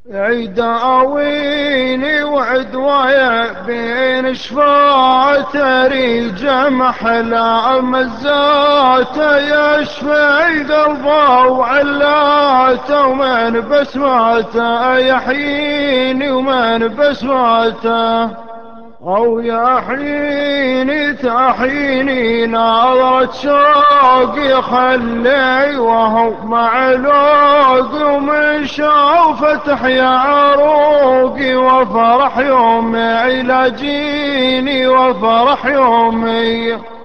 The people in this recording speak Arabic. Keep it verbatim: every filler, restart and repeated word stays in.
يداويني وعدوايا بين شفاته ريجه محلى مزاته، يشفي قلبه وعلاته ومن بسماته يحييني ومن بسماته. أو يحييني تحييني نظرة شوق يخلي وهو معلوق، ومن شوفه تحيا عروقي وفرح يومي يلاجيني وفرح يومي.